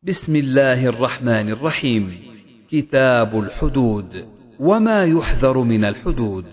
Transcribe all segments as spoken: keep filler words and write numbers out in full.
بسم الله الرحمن الرحيم. كتاب الحدود وما يحذر من الحدود.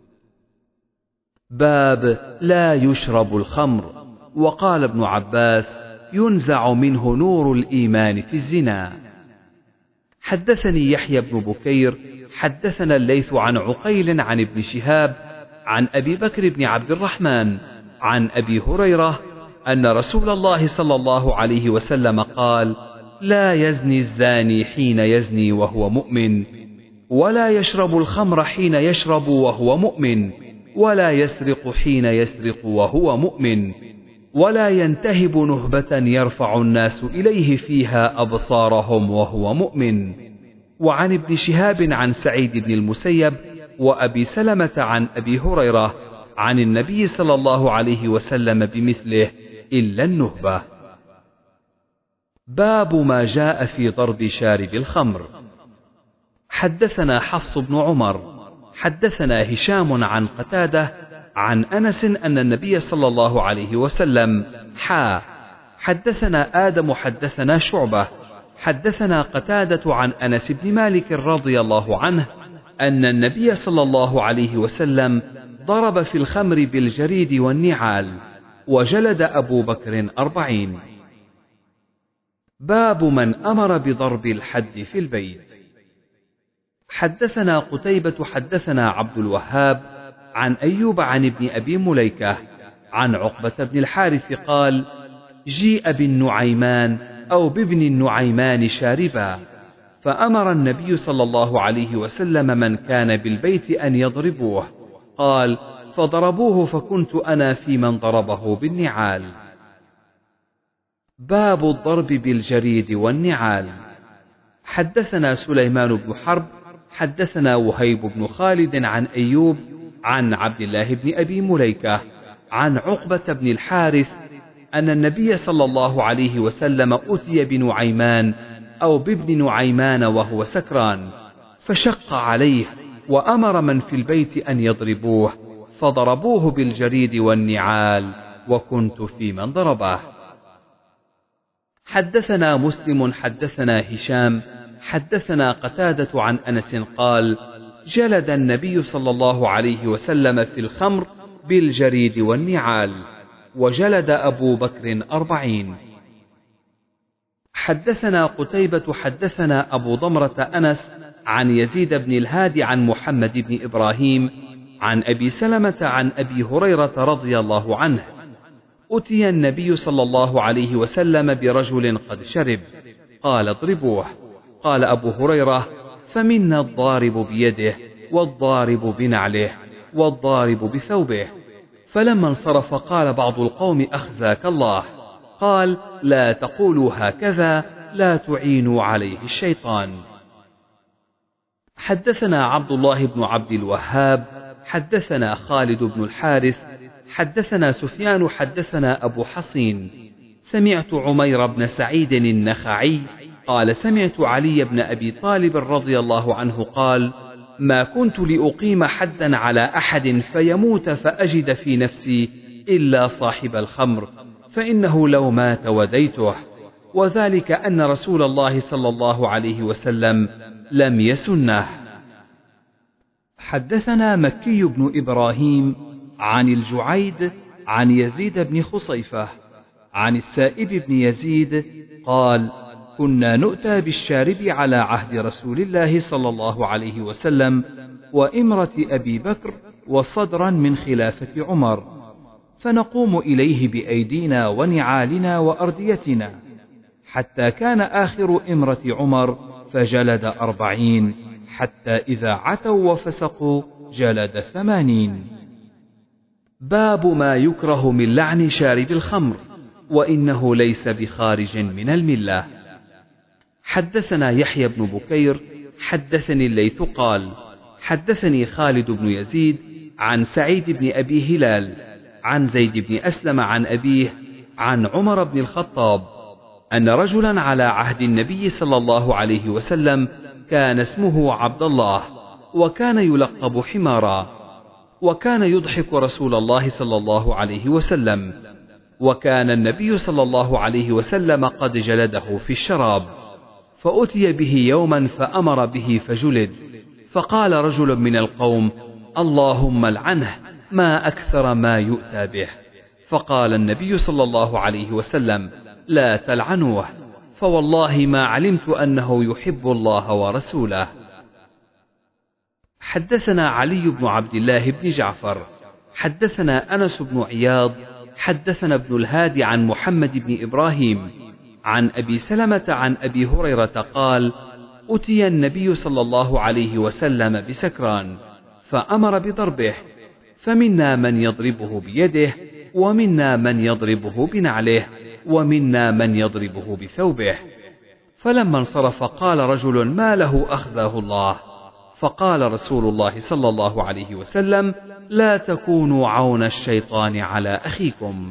باب لا يشرب الخمر. وقال ابن عباس: ينزع منه نور الإيمان في الزنا. حدثني يحيى بن بكير حدثنا الليث عن عقيل عن ابن شهاب عن أبي بكر بن عبد الرحمن عن أبي هريرة أن رسول الله صلى الله عليه وسلم قال: لا يزني الزاني حين يزني وهو مؤمن، ولا يشرب الخمر حين يشرب وهو مؤمن، ولا يسرق حين يسرق وهو مؤمن، ولا ينتهب نهبة يرفع الناس إليه فيها أبصارهم وهو مؤمن. وعن ابن شهاب عن سعيد بن المسيب وأبي سلمة عن أبي هريرة عن النبي صلى الله عليه وسلم بمثله إلا النهبة. باب ما جاء في ضرب شارب الخمر. حدثنا حفص بن عمر حدثنا هشام عن قتادة عن أنس أن النبي صلى الله عليه وسلم حا حدثنا آدم حدثنا شعبة حدثنا قتادة عن أنس بن مالك رضي الله عنه أن النبي صلى الله عليه وسلم ضرب في الخمر بالجريد والنعال، وجلد أبو بكر أربعين. باب من أمر بضرب الحد في البيت. حدثنا قتيبة حدثنا عبد الوهاب عن أيوب عن ابن أبي مليكة عن عقبة بن الحارث قال: جيء بالنعيمان أو بابن النعيمان شاربا، فأمر النبي صلى الله عليه وسلم من كان بالبيت أن يضربوه، قال: فضربوه فكنت أنا في من ضربه بالنعال. باب الضرب بالجريد والنعال. حدثنا سليمان بن حرب حدثنا وهيب بن خالد عن أيوب عن عبد الله بن أبي مليكة عن عقبة بن الحارث أن النبي صلى الله عليه وسلم أتي بنعيمان أو بابن نعيمان وهو سكران، فشق عليه وأمر من في البيت أن يضربوه، فضربوه بالجريد والنعال، وكنت في من ضربه. حدثنا مسلم حدثنا هشام حدثنا قتادة عن أنس قال: جلد النبي صلى الله عليه وسلم في الخمر بالجريد والنعال، وجلد أبو بكر أربعين. حدثنا قتيبة حدثنا أبو ضمرة أنس عن يزيد بن الهادي عن محمد بن إبراهيم عن أبي سلمة عن أبي هريرة رضي الله عنه: أتي النبي صلى الله عليه وسلم برجل قد شرب، قال: اضربوه. قال أبو هريرة: فمنا الضارب بيده، والضارب بنعله، والضارب بثوبه. فلما انصرف قال بعض القوم: أخزاك الله. قال: لا تقولوا هكذا، لا تعينوا عليه الشيطان. حدثنا عبد الله بن عبد الوهاب حدثنا خالد بن الحارث حدثنا سفيان حدثنا أبو حصين سمعت عمير بن سعيد النخعي قال: سمعت علي بن أبي طالب رضي الله عنه قال: ما كنت لأقيم حدا على أحد فيموت فأجد في نفسي إلا صاحب الخمر، فإنه لو مات وديته، وذلك أن رسول الله صلى الله عليه وسلم لم يسنه. حدثنا مكي بن إبراهيم عن الجعيد عن يزيد بن خصيفة عن السائب بن يزيد قال: كنا نؤتى بالشارب على عهد رسول الله صلى الله عليه وسلم وإمرة أبي بكر وصدرا من خلافة عمر، فنقوم إليه بأيدينا ونعالنا وأرديتنا، حتى كان آخر إمرة عمر فجلد أربعين، حتى إذا عتوا وفسقوا جلد ثمانين. باب ما يكره من لعن شارب الخمر، وإنه ليس بخارج من الملة. حدثنا يحيى بن بكير حدثني الليث قال: حدثني خالد بن يزيد عن سعيد بن أبي هلال عن زيد بن أسلم عن أبيه عن عمر بن الخطاب أن رجلا على عهد النبي صلى الله عليه وسلم كان اسمه عبد الله، وكان يلقب حمارا، وكان يضحك رسول الله صلى الله عليه وسلم، وكان النبي صلى الله عليه وسلم قد جلده في الشراب، فأتي به يوما فأمر به فجلد، فقال رجل من القوم: اللهم لعنه، ما أكثر ما يؤتى به. فقال النبي صلى الله عليه وسلم: لا تلعنوه، فوالله ما علمت أنه يحب الله ورسوله. حدثنا علي بن عبد الله بن جعفر حدثنا أنس بن عياض حدثنا ابن الهادي عن محمد بن إبراهيم عن أبي سلمة عن أبي هريرة قال: أتي النبي صلى الله عليه وسلم بسكران فأمر بضربه، فمنا من يضربه بيده، ومنا من يضربه بنعله، ومنا من يضربه بثوبه. فلما انصرف قال رجل: ما له أخزاه الله؟ فقال رسول الله صلى الله عليه وسلم: لا تكونوا عون الشيطان على أخيكم.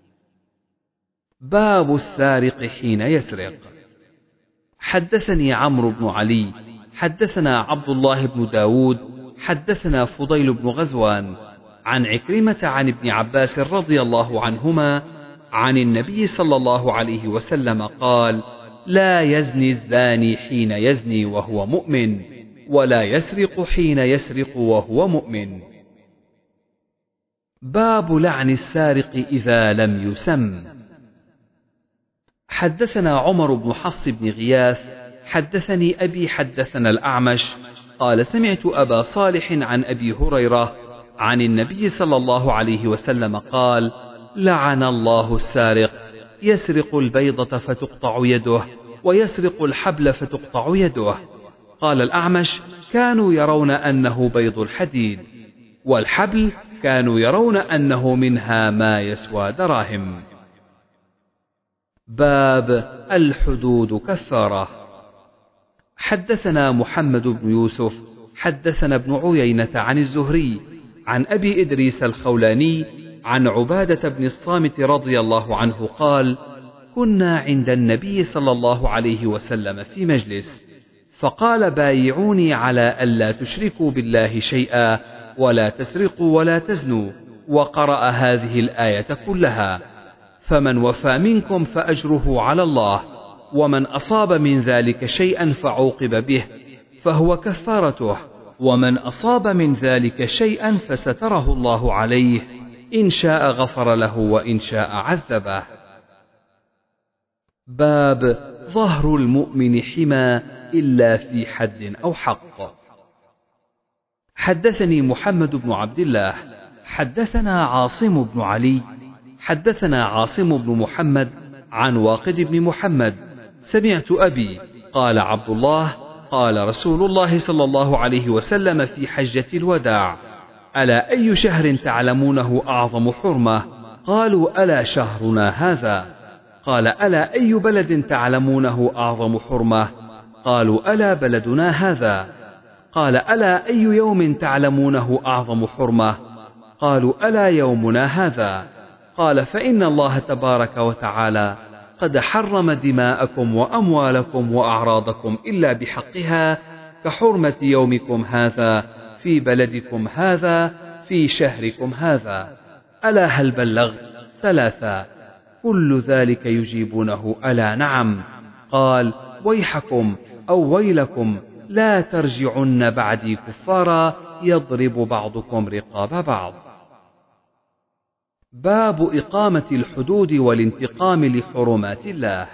باب السارق حين يسرق. حدثني عمرو بن علي حدثنا عبد الله بن داود حدثنا فضيل بن غزوان عن عكرمة عن ابن عباس رضي الله عنهما عن النبي صلى الله عليه وسلم قال: لا يزني الزاني حين يزني وهو مؤمن، ولا يسرق حين يسرق وهو مؤمن. باب لعن السارق إذا لم يسم. حدثنا عمر بن حفص بن غياث حدثني أبي حدثنا الأعمش قال: سمعت أبا صالح عن أبي هريرة عن النبي صلى الله عليه وسلم قال: لعن الله السارق، يسرق البيضة فتقطع يده، ويسرق الحبل فتقطع يده. قال الأعمش: كانوا يرون أنه بيض الحديد، والحبل كانوا يرون أنه منها ما يسوى دراهم. باب الحدود كفارة. حدثنا محمد بن يوسف حدثنا ابن عيينة عن الزهري عن أبي إدريس الخولاني عن عبادة بن الصامت رضي الله عنه قال: كنا عند النبي صلى الله عليه وسلم في مجلس، فقال: بايعوني على ألا تشركوا بالله شيئا، ولا تسرقوا ولا تزنوا، وقرأ هذه الآية كلها: فمن وفى منكم فأجره على الله، ومن أصاب من ذلك شيئا فعوقب به فهو كفارته، ومن أصاب من ذلك شيئا فستره الله عليه، إن شاء غفر له وإن شاء عذبه. باب ظهر المؤمن حمى إلا في حد أو حق. حدثني محمد بن عبد الله حدثنا عاصم بن علي حدثنا عاصم بن محمد عن واقد بن محمد: سمعت أبي قال عبد الله قال رسول الله صلى الله عليه وسلم في حجة الوداع: ألا أي شهر تعلمونه أعظم حرمة؟ قالوا: ألا شهرنا هذا. قال: ألا أي بلد تعلمونه أعظم حرمة؟ قالوا: ألا بلدنا هذا. قال: ألا أي يوم تعلمونه أعظم حرمة؟ قالوا: ألا يومنا هذا. قال: فإن الله تبارك وتعالى قد حرم دماءكم وأموالكم وأعراضكم إلا بحقها، كحرمة يومكم هذا في بلدكم هذا في شهركم هذا. ألا هل بلغت؟ ثلاثة. كل ذلك يجيبونه: ألا نعم. قال: ويحكم أو ويلكم، لا ترجعن بعدي كفارا يضرب بعضكم رقاب بعض. باب إقامة الحدود والانتقام لحرمات الله.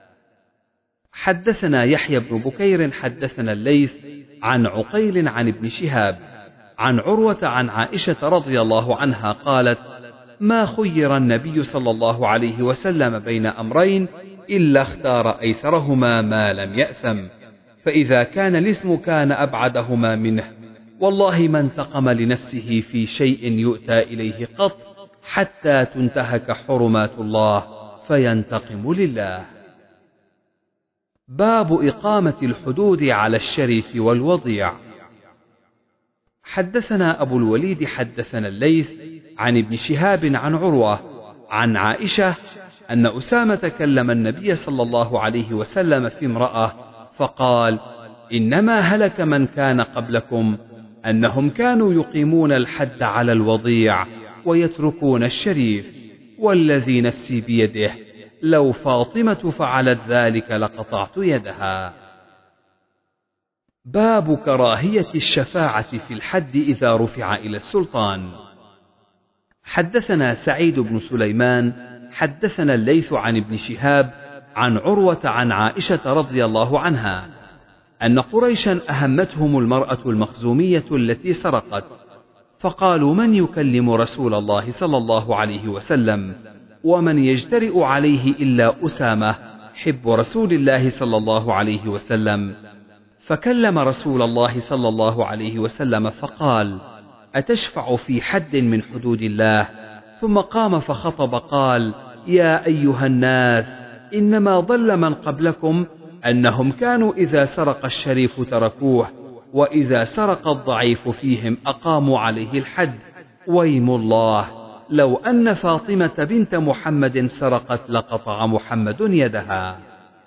حدثنا يحيى بن بكير حدثنا الليث عن عقيل عن ابن شهاب عن عروة عن عائشة رضي الله عنها قالت: ما خير النبي صلى الله عليه وسلم بين أمرين إلا اختار أيسرهما ما لم يأثم، فإذا كان الإثم كان أبعدهما منه، والله ما انتقم لنفسه في شيء يؤتى إليه قط حتى تنتهك حرمات الله فينتقم لله. باب إقامة الحدود على الشريف والوضيع. حدثنا أبو الوليد حدثنا الليث عن ابن شهاب عن عروة عن عائشة أن أسامة كلم النبي صلى الله عليه وسلم في امرأة فقال: إنما هلك من كان قبلكم أنهم كانوا يقيمون الحد على الوضيع ويتركون الشريف، والذي نفسي بيده لو فاطمة فعلت ذلك لقطعت يدها. باب كراهية الشفاعة في الحد إذا رفع إلى السلطان. حدثنا سعيد بن سليمان حدثنا الليث عن ابن شهاب عن عروة عن عائشة رضي الله عنها أن قريشا أهمتهم المرأة المخزومية التي سرقت، فقالوا: من يكلم رسول الله صلى الله عليه وسلم؟ ومن يجترئ عليه إلا أسامة حب رسول الله صلى الله عليه وسلم. فكلم رسول الله صلى الله عليه وسلم فقال: أتشفع في حد من حدود الله؟ ثم قام فخطب قال: يا أيها الناس، إنما ضل من قبلكم أنهم كانوا إذا سرق الشريف تركوه، وإذا سرق الضعيف فيهم أقاموا عليه الحد. ويم الله، لو أن فاطمة بنت محمد سرقت لقطع محمد يدها.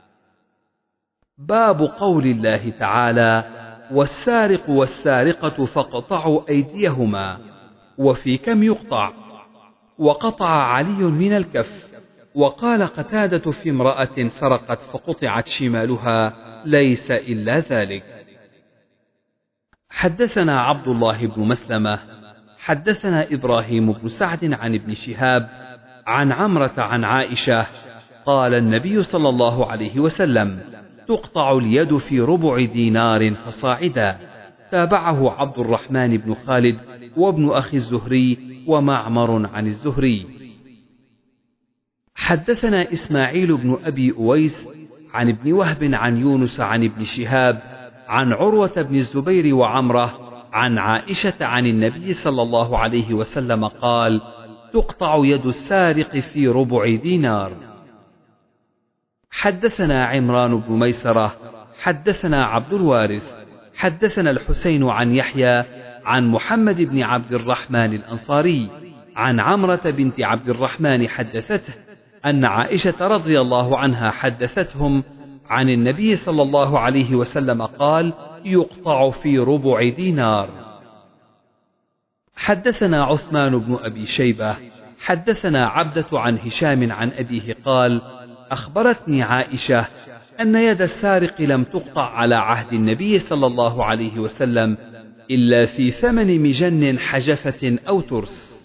باب قول الله تعالى: والسارق والسارقة فاقطعوا أيديهما. وفي كم يقطع؟ وقطع علي من الكف. وقال قتادة في امرأة سرقت فقطعت شمالها: ليس إلا ذلك. حدثنا عبد الله بن مسلمة حدثنا إبراهيم بن سعد عن ابن شهاب عن عمرة عن عائشة قال النبي صلى الله عليه وسلم: تقطع اليد في ربع دينار فصاعدا. تابعه عبد الرحمن بن خالد وابن أخي الزهري ومعمر عن الزهري. حدثنا إسماعيل بن أبي أويس عن ابن وهب عن يونس عن ابن شهاب عن عروة بن الزبير وعمرة عن عائشة عن النبي صلى الله عليه وسلم قال: تقطع يد السارق في ربع دينار. حدثنا عمران بن ميسرة حدثنا عبد الوارث حدثنا الحسين عن يحيى عن محمد بن عبد الرحمن الأنصاري عن عمرة بنت عبد الرحمن حدثته أن عائشة رضي الله عنها حدثتهم عن النبي صلى الله عليه وسلم قال: يقطع في ربع دينار. حدثنا عثمان بن أبي شيبة حدثنا عبدة عن هشام عن أبيه قال: أخبرتني عائشة أن يد السارق لم تقطع على عهد النبي صلى الله عليه وسلم إلا في ثمن مجن حجفة أو ترس.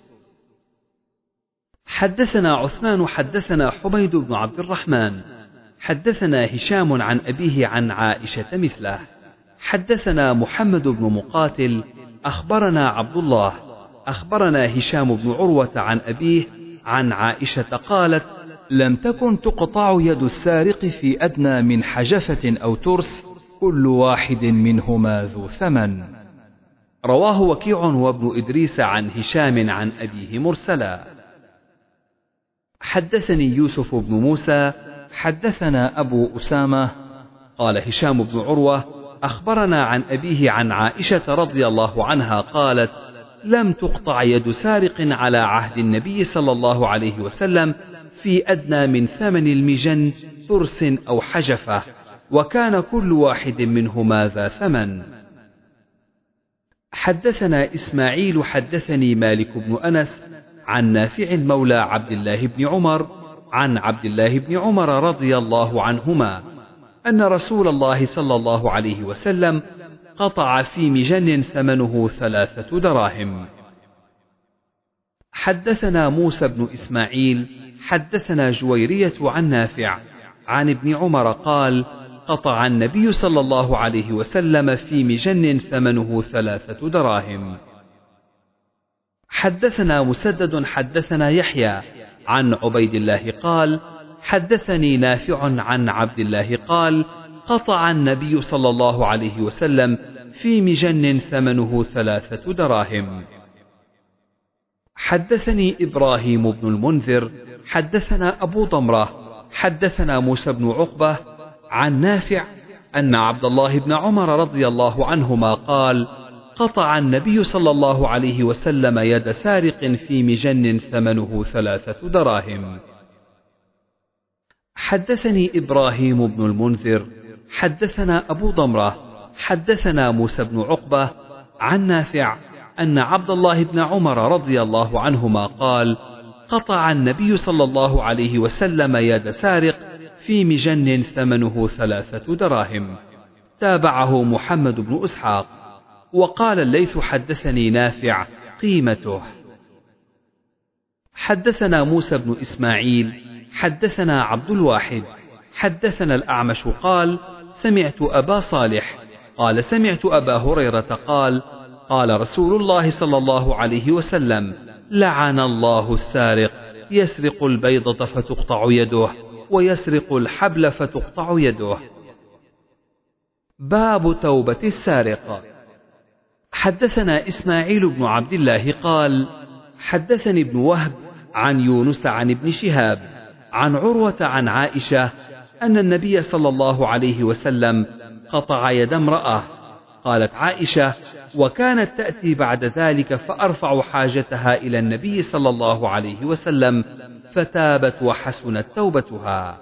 حدثنا عثمان حدثنا حميد بن عبد الرحمن حدثنا هشام عن أبيه عن عائشة مثله. حدثنا محمد بن مقاتل أخبرنا عبد الله أخبرنا هشام بن عروة عن أبيه عن عائشة قالت: لم تكن تقطع يد السارق في أدنى من حجفة أو ترس، كل واحد منهما ذو ثمن. رواه وكيع وابن إدريس عن هشام عن أبيه مرسلا. حدثني يوسف بن موسى حدثنا أبو أسامة قال هشام بن عروة أخبرنا عن أبيه عن عائشة رضي الله عنها قالت: لم تقطع يد سارق على عهد النبي صلى الله عليه وسلم في أدنى من ثمن المجن ترس أو حجفة، وكان كل واحد منهما ذا ثمن. حدثنا إسماعيل حدثني مالك بن أنس عن نافع مولى عبد الله بن عمر عن عبد الله بن عمر رضي الله عنهما أن رسول الله صلى الله عليه وسلم قطع في مجن ثمنه ثلاثة دراهم. حدثنا موسى بن إسماعيل حدثنا جويرية عن نافع عن ابن عمر قال: قطع النبي صلى الله عليه وسلم في مجن ثمنه ثلاثة دراهم. حدثنا مسدد حدثنا يحيى عن عبيد الله قال: حدثني نافع عن عبد الله قال: قطع النبي صلى الله عليه وسلم في مجن ثمنه ثلاثة دراهم. حدثني إبراهيم بن المنذر حدثنا أبو ضمرة حدثنا موسى بن عقبة عن نافع أن عبد الله بن عمر رضي الله عنهما قال: قطع النبي صلى الله عليه وسلم يد سارق في مجن ثمنه ثلاثة دراهم. حدثني إبراهيم بن المنذر حدثنا أبو ضمرة حدثنا موسى بن عقبة عن نافع أن عبد الله بن عمر رضي الله عنهما قال: قطع النبي صلى الله عليه وسلم يد سارق في مجن ثمنه ثلاثة دراهم. تابعه محمد بن إسحاق. وقال الليث حدثني نافع قيمته. حدثنا موسى بن إسماعيل حدثنا عبد الواحد حدثنا الأعمش قال سمعت أبا صالح قال سمعت أبا هريرة قال قال رسول الله صلى الله عليه وسلم لعن الله السارق يسرق البيضة فتقطع يده ويسرق الحبل فتقطع يده. باب توبة السارق. حدثنا إسماعيل بن عبد الله قال حدثني ابن وهب عن يونس عن ابن شهاب عن عروة عن عائشة أن النبي صلى الله عليه وسلم قطع يد امرأة. قالت عائشة وكانت تأتي بعد ذلك فأرفع حاجتها إلى النبي صلى الله عليه وسلم فتابت وحسنت توبتها.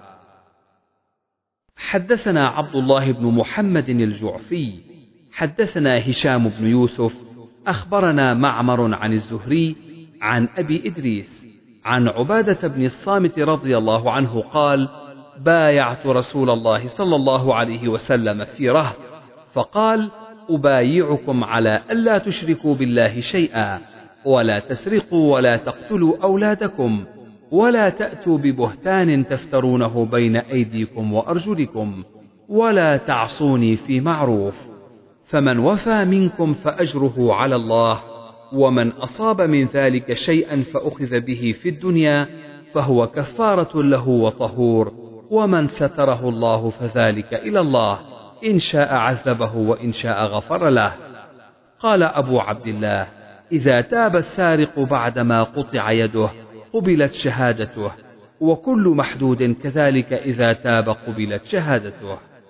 حدثنا عبد الله بن محمد الجعفي حدثنا هشام بن يوسف أخبرنا معمر عن الزهري عن أبي إدريس عن عبادة بن الصامت رضي الله عنه قال بايعت رسول الله صلى الله عليه وسلم في رهط فقال أبايعكم على ألا تشركوا بالله شيئا ولا تسرقوا ولا تقتلوا أولادكم ولا تأتوا ببهتان تفترونه بين أيديكم وأرجلكم ولا تعصوني في معروف. فمن وفى منكم فأجره على الله ومن أصاب من ذلك شيئا فأخذ به في الدنيا فهو كفارة له وطهور ومن ستره الله فذلك إلى الله إن شاء عذبه وإن شاء غفر له. قال أبو عبد الله إذا تاب السارق بعدما قطع يده قبلت شهادته وكل محدود كذلك إذا تاب قبلت شهادته.